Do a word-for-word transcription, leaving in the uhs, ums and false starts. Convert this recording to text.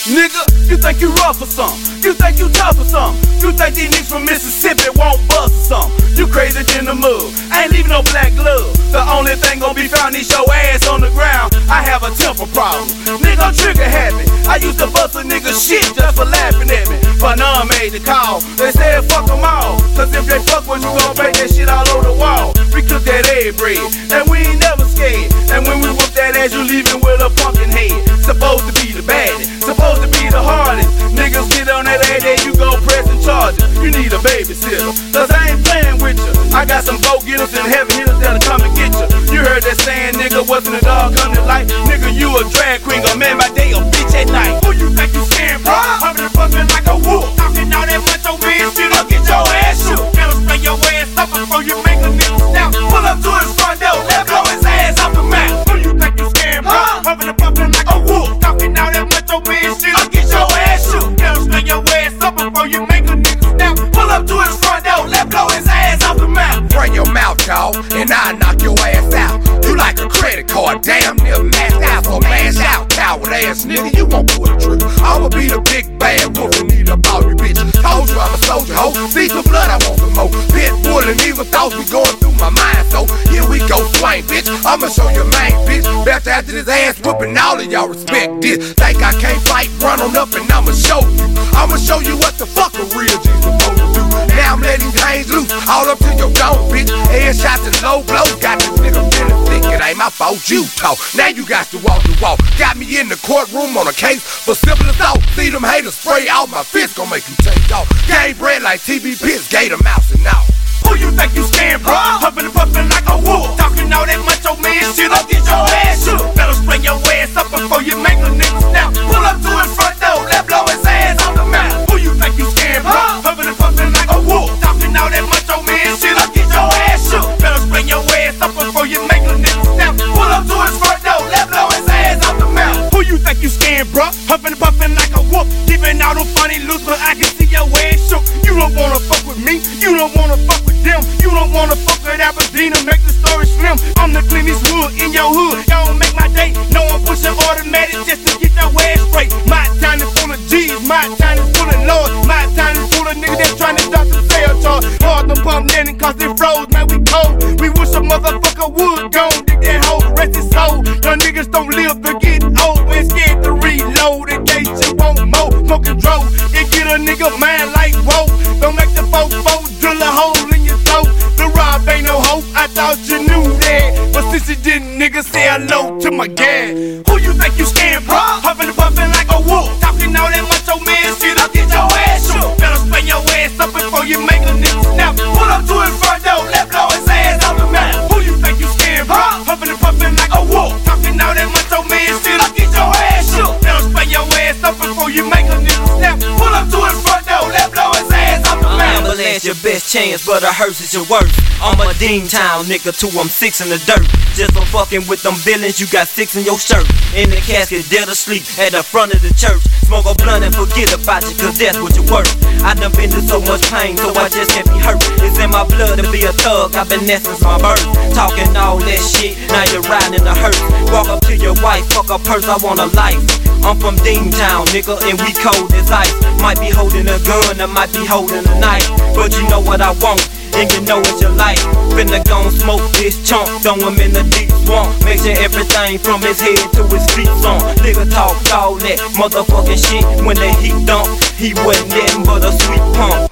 Nigga, you think you rough or something? You think you tough or something? You think these niggas from Mississippi won't bust or something? You crazy than the mud, ain't leaving no black glove. The only thing gon' be found is your ass on the ground. I have a temper problem, nigga, I'm trigger happy. I used to bust a nigga shit just for laughing at me, but none made the call. They said fuck them all, cause if they fuck with you, gon' break that shit all over the wall. We cook that egg bread, and we ain't never scared. And when we whoop that ass, you leaving with a pumpkin head. Supposed to be the baddest, supposed to be the hardest. Niggas get on that ass, then you go press and charge it. You need a babysitter, cause I ain't playing with you. I got some go-getters and heavy hitters that'll come and get you. You heard that saying, nigga, wasn't a dog come to life? Nigga, you a drag queen, a man by day, a bitch at night. Who you think you scared, bro? Humping and bumping like a wolf, talking all that macho man shit, I'll get your ass shook. Better spray your ass up before you make a nigga snap. Pull up to his front door, let blow his ass off the map. Who you think you scared, bro? Humping and bumping like a wolf, talking all that macho man shit, I'll get your ass shook. Better spray your ass up before you make a nigga snap. Pull up to his front door, let blow his ass off the map. Bring your mouth, dog, and I'll knock your ass out. You like a credit card, damn near maxed out, so mash out. Coward ass nigga, you won't pull the truth. I'ma be the big bad wolf and need up all you bitches. Told you I'm a soldier, ho. See some blood, I want some more. Pit bull and evil thoughts be going through my mind, so here we go, swing, bitch. I'ma show you main, bitch. Best after this ass whooping, all of y'all respect this. Think I can't fight, run on up and I'ma show you. I'ma show you what the fuck a real G's supposed to do. Now I'm letting things loose, all up to your dome, bitch. Headshots and low blows, got this nigga feeling sick. It ain't my fault, you talk. Now you got to walk the walk. Got me in the courtroom on a case for simple assault. See them haters spray out, my fist gon' make you take off. Game bred like T B Pitts, Gator Mouse and all. Who you think you scared, bro? Humping and puffing like a wolf, talking all that macho man shit, I'll get your ass shook. Better spray your ass up before you make a nigga snap. Pull up to his front door, let blow his ass on the map. Who you think you scared, bro? Humping and puffing like a wolf, talking all that macho man shit, I'll get your ass shook. Better spray your ass up before you make a nigga snap. Pull up to his front door, let blow his ass on the map. Who you think you scared, bro? Humping and puffing like a wolf, giving all them funny looks, but I can see your ass shook. You don't wanna fuck with me, you don't wanna fuck with them. You don't wanna fuck with Aberdeen and make the story slim. I'm the cleanest wood in your hood, y'all don't make my day. No one pushing automatic just to get your ass straight. My time is full of G's, my time is full of lords, my time is full of niggas that's trying to start the sales charge. Hard them pump netting cause they froze, man we cold. We wish a motherfucker would go dig that hoe, rest his soul. Young niggas don't live to get old, and scared to reload in case you won't mow. Smoking dro, it get a nigga mind like whoa. Don't make the folk folk drill a hole in your throat. The rob ain't no hope, I thought you knew that. But since you didn't, nigga, say hello to my gas. Who you think you scared, bro? Huffing and puffing like a wolf, talking all that macho man shit, I'll get your ass shook. Better spray your ass up before you make a nigga snap. Pull up to his front door, let blow his ass on the map. Who you think you scared, bro? Huffing and puffing like a wolf, talking all that macho man shit, I'll get your ass shook. Better spray your ass up before you make a nigga snap. Pull up to his front door, let blow his ass on the map. Ambulance your best chance, but a hearse is your worst. I'm a Dean Town nigga too, I'm six in the dirt. Just for fucking with them villains, you got six in your shirt. In the casket, dead asleep at the front of the church. Smoke a blunt and forget about you, cause that's what you're worth. I done been through so much pain, so I just can't be hurt. It's in my blood to be a thug, I've been there since my birth. Talking all that shit, now you're riding the hearse. Walk up to your wife, fuck a purse, I want a life. I'm from Dean Town, nigga, and we cold as ice. Might be holding a gun, I might be holding a knife, but you know what I want, and you know it's your life. Finna gon' smoke this chunk, throw him in the deep swamp. Make sure everything from his head to his feet on. Nigga talk all that motherfucking shit when the heat dump. He wasn't nothing but a sweet pump.